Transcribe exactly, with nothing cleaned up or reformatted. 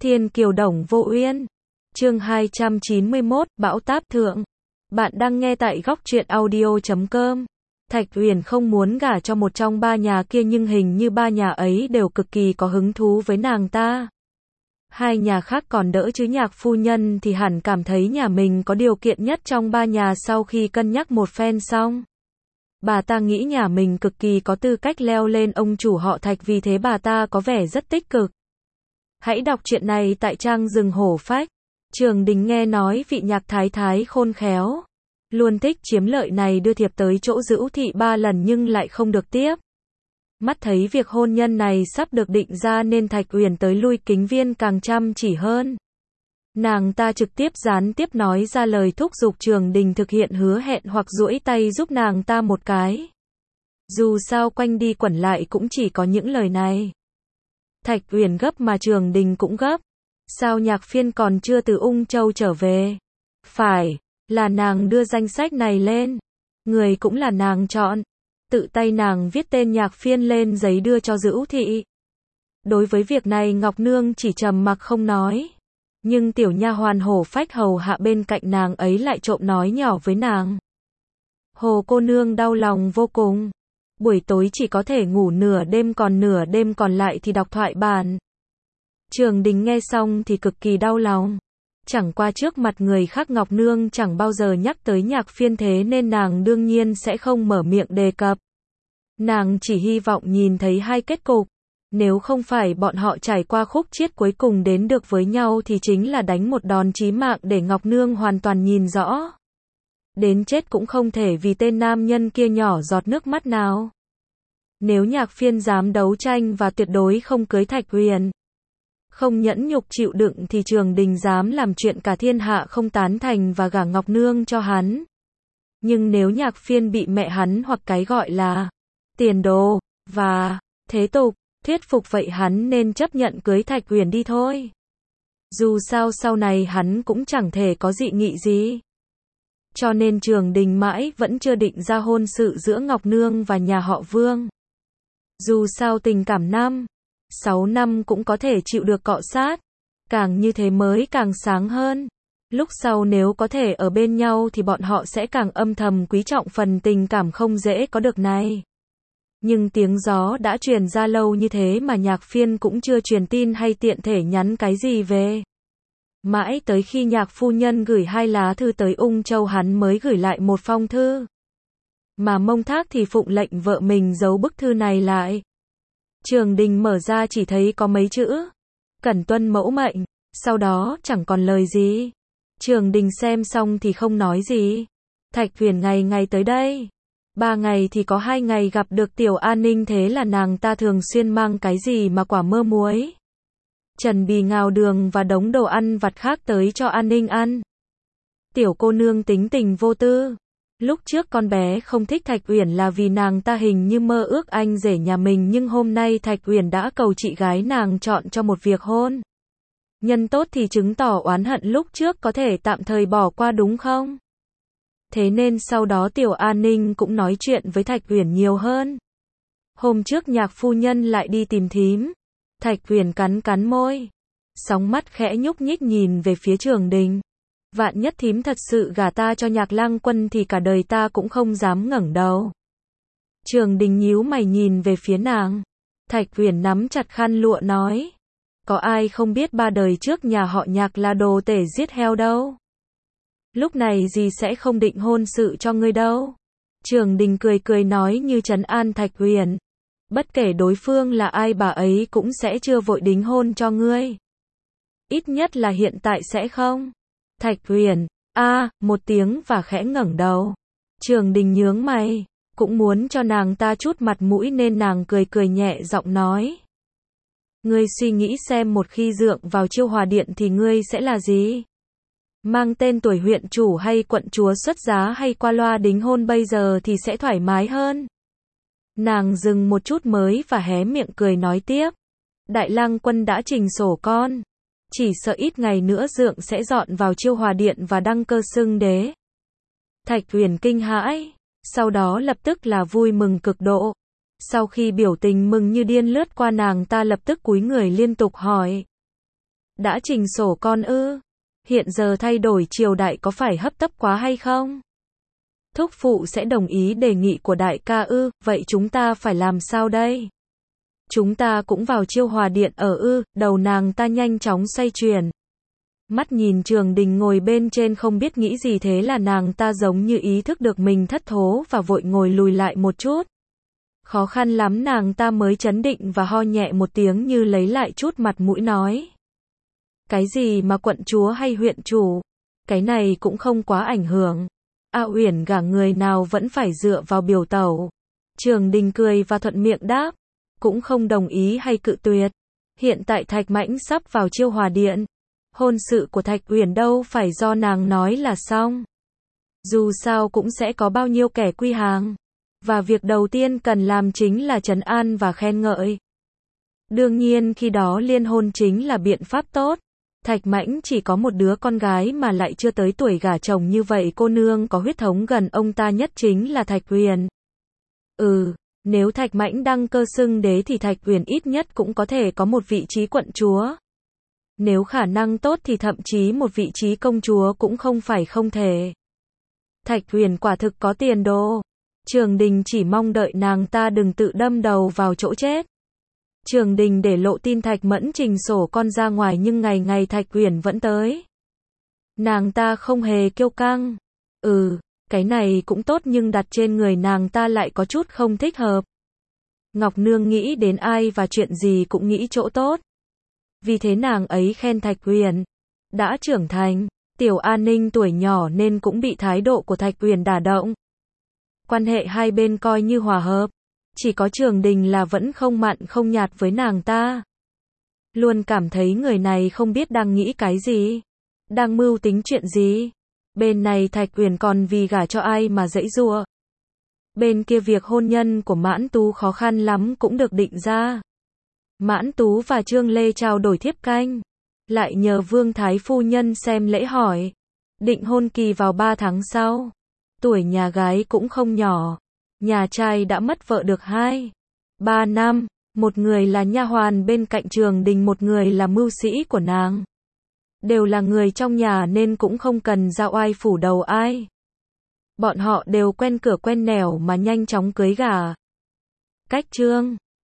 Thiên kiều đồng vô uyên. Chương hai trăm chín mươi mốt, Bão táp thượng. Bạn đang nghe tại góc truyện audio chấm com. Thạch Uyển không muốn gả cho một trong ba nhà kia nhưng hình như ba nhà ấy đều cực kỳ có hứng thú với nàng ta. Hai nhà khác còn đỡ chứ Nhạc phu nhân thì hẳn cảm thấy nhà mình có điều kiện nhất trong ba nhà sau khi cân nhắc một phen xong. Bà ta nghĩ nhà mình cực kỳ có tư cách leo lên ông chủ họ Thạch, vì thế bà ta có vẻ rất tích cực. Hãy đọc truyện này tại trang Rừng Hổ Phách. Trường Đình nghe nói vị Nhạc thái thái khôn khéo, luôn thích chiếm lợi này đưa thiệp tới chỗ Dữu thị ba lần nhưng lại không được tiếp. Mắt thấy việc hôn nhân này sắp được định ra nên Thạch Uyển tới lui Kính Viên càng chăm chỉ hơn. Nàng ta trực tiếp gián tiếp nói ra lời thúc giục Trường Đình thực hiện hứa hẹn hoặc duỗi tay giúp nàng ta một cái. Dù sao quanh đi quẩn lại cũng chỉ có những lời này. Thạch Uyển gấp mà Trường Đình cũng gấp. Sao Nhạc Phiên còn chưa từ Ung Châu trở về? Phải, là nàng đưa danh sách này lên. Người cũng là nàng chọn. Tự tay nàng viết tên Nhạc Phiên lên giấy đưa cho Dữu thị. Đối với việc này Ngọc Nương chỉ trầm mặc không nói. Nhưng tiểu nha hoàn Hổ Phách hầu hạ bên cạnh nàng ấy lại trộm nói nhỏ với nàng. Hồ cô nương đau lòng vô cùng. Buổi tối chỉ có thể ngủ nửa đêm, còn nửa đêm còn lại thì đọc thoại bản. Trường Đình nghe xong thì cực kỳ đau lòng. Chẳng qua trước mặt người khác Ngọc Nương chẳng bao giờ nhắc tới Nhạc Phiên, thế nên nàng đương nhiên sẽ không mở miệng đề cập. Nàng chỉ hy vọng nhìn thấy hai kết cục. Nếu không phải bọn họ trải qua khúc chiết cuối cùng đến được với nhau thì chính là đánh một đòn chí mạng để Ngọc Nương hoàn toàn nhìn rõ. Đến chết cũng không thể vì tên nam nhân kia nhỏ giọt nước mắt nào. Nếu Nhạc Phiên dám đấu tranh và tuyệt đối không cưới Thạch Uyển, không nhẫn nhục chịu đựng, thì Trường Đình dám làm chuyện cả thiên hạ không tán thành và gả Ngọc Nương cho hắn. Nhưng nếu Nhạc Phiên bị mẹ hắn hoặc cái gọi là tiền đồ và thế tục thuyết phục, vậy hắn nên chấp nhận cưới Thạch Uyển đi thôi. Dù sao sau này hắn cũng chẳng thể có dị nghị gì. Cho nên Trường Đình mãi vẫn chưa định ra hôn sự giữa Ngọc Nương và nhà họ Vương. Dù sao tình cảm năm, sáu năm cũng có thể chịu được cọ sát. Càng như thế mới càng sáng hơn. Lúc sau nếu có thể ở bên nhau thì bọn họ sẽ càng âm thầm quý trọng phần tình cảm không dễ có được này. Nhưng tiếng gió đã truyền ra lâu như thế mà Nhạc Phiên cũng chưa truyền tin hay tiện thể nhắn cái gì về. Mãi tới khi Nhạc phu nhân gửi hai lá thư tới Ung Châu hắn mới gửi lại một phong thư. Mà Mông Thác thì phụng lệnh vợ mình giấu bức thư này lại. Trường Đình mở ra chỉ thấy có mấy chữ: cẩn tuân mẫu mệnh. Sau đó chẳng còn lời gì. Trường Đình xem xong thì không nói gì. Thạch Uyển ngày ngày tới đây. Ba ngày thì có hai ngày gặp được Tiểu An Ninh, thế là nàng ta thường xuyên mang cái gì mà quả mơ muối, trần bì ngào đường và đống đồ ăn vặt khác tới cho An Ninh ăn. Tiểu cô nương tính tình vô tư. Lúc trước con bé không thích Thạch Uyển là vì nàng ta hình như mơ ước anh rể nhà mình, nhưng hôm nay Thạch Uyển đã cầu chị gái nàng chọn cho một việc hôn nhân tốt thì chứng tỏ oán hận lúc trước có thể tạm thời bỏ qua, đúng không? Thế nên sau đó Tiểu An Ninh cũng nói chuyện với Thạch Uyển nhiều hơn. Hôm trước Nhạc phu nhân lại đi tìm thím. Thạch Uyển cắn cắn môi, sóng mắt khẽ nhúc nhích nhìn về phía Trường Đình. Vạn nhất thím thật sự gả ta cho Nhạc Lang Quân thì cả đời ta cũng không dám ngẩng đầu. Trường Đình nhíu mày nhìn về phía nàng. Thạch Uyển nắm chặt khăn lụa nói: có ai không biết ba đời trước nhà họ Nhạc là đồ tể giết heo đâu. Lúc này gì sẽ không định hôn sự cho ngươi đâu. Trường Đình cười cười nói như trấn an Thạch Uyển. Bất kể đối phương là ai, bà ấy cũng sẽ chưa vội đính hôn cho ngươi. Ít nhất là hiện tại sẽ không. Thạch Uyển, a, à, một tiếng và khẽ ngẩng đầu. Trường Đình nhướng mày, cũng muốn cho nàng ta chút mặt mũi nên nàng cười cười nhẹ giọng nói: ngươi suy nghĩ xem, một khi dượng vào Chiêu Hòa Điện thì ngươi sẽ là gì? Mang tên tuổi huyện chủ hay quận chúa xuất giá hay qua loa đính hôn bây giờ thì sẽ thoải mái hơn. Nàng dừng một chút mới và hé miệng cười nói tiếp: Đại Lang Quân đã trình sổ con. Chỉ sợ ít ngày nữa dượng sẽ dọn vào Chiêu Hòa Điện và đăng cơ xưng đế. Thạch Uyển kinh hãi, sau đó lập tức là vui mừng cực độ. Sau khi biểu tình mừng như điên lướt qua, nàng ta lập tức cúi người liên tục hỏi: Đã trình sổ con ư? Hiện giờ thay đổi triều đại có phải hấp tấp quá hay không? Thúc phụ sẽ đồng ý đề nghị của đại ca ư, vậy chúng ta phải làm sao đây? Chúng ta cũng vào Chiêu Hòa Điện ở ư, đầu nàng ta nhanh chóng xoay chuyển. Mắt nhìn Trường Đình ngồi bên trên không biết nghĩ gì, thế là nàng ta giống như ý thức được mình thất thố và vội ngồi lùi lại một chút. Khó khăn lắm nàng ta mới trấn định và ho nhẹ một tiếng như lấy lại chút mặt mũi nói. Cái gì mà quận chúa hay huyện chủ? Cái này cũng không quá ảnh hưởng. A Uyển gả người nào vẫn phải dựa vào biểu tẩu. Trường Đình cười và thuận miệng đáp. Cũng không đồng ý hay cự tuyệt. Hiện tại Thạch Mãnh sắp vào Chiêu Hòa Điện. Hôn sự của Thạch Uyển đâu phải do nàng nói là xong. Dù sao cũng sẽ có bao nhiêu kẻ quy hàng. Và việc đầu tiên cần làm chính là trấn an và khen ngợi. Đương nhiên khi đó liên hôn chính là biện pháp tốt. Thạch Mãnh chỉ có một đứa con gái mà lại chưa tới tuổi gả chồng, như vậy cô nương có huyết thống gần ông ta nhất chính là Thạch Uyển. Ừ, nếu Thạch Mãnh đăng cơ xưng đế thì Thạch Uyển ít nhất cũng có thể có một vị trí quận chúa. Nếu khả năng tốt thì thậm chí một vị trí công chúa cũng không phải không thể. Thạch Uyển quả thực có tiền đồ. Trường Đình chỉ mong đợi nàng ta đừng tự đâm đầu vào chỗ chết. Trường Đình để lộ tin Thạch Mẫn trình sổ con ra ngoài, nhưng ngày ngày Thạch Uyển vẫn tới. Nàng ta không hề kiêu căng. Ừ, cái này cũng tốt nhưng đặt trên người nàng ta lại có chút không thích hợp. Ngọc Nương nghĩ đến ai và chuyện gì cũng nghĩ chỗ tốt. Vì thế nàng ấy khen Thạch Uyển đã trưởng thành. Tiểu An Ninh tuổi nhỏ nên cũng bị thái độ của Thạch Uyển đả động. Quan hệ hai bên coi như hòa hợp. Chỉ có Trường Đình là vẫn không mặn không nhạt với nàng ta. Luôn cảm thấy người này không biết đang nghĩ cái gì. Đang mưu tính chuyện gì. Bên này Thạch Uyển còn vì gả cho ai mà giãy giụa. Bên kia việc hôn nhân của Mãn Tú khó khăn lắm cũng được định ra. Mãn Tú và Trương Lê trao đổi thiếp canh. Lại nhờ Vương Thái Phu Nhân xem lễ hỏi. Định hôn kỳ vào ba tháng sau. Tuổi nhà gái cũng không nhỏ. Nhà trai đã mất vợ được hai, ba năm. Một người là nha hoàn bên cạnh Trường Đình, một người là mưu sĩ của nàng. Đều là người trong nhà nên cũng không cần giao oai phủ đầu ai. Bọn họ đều quen cửa quen nẻo mà nhanh chóng cưới gả. Cách Trương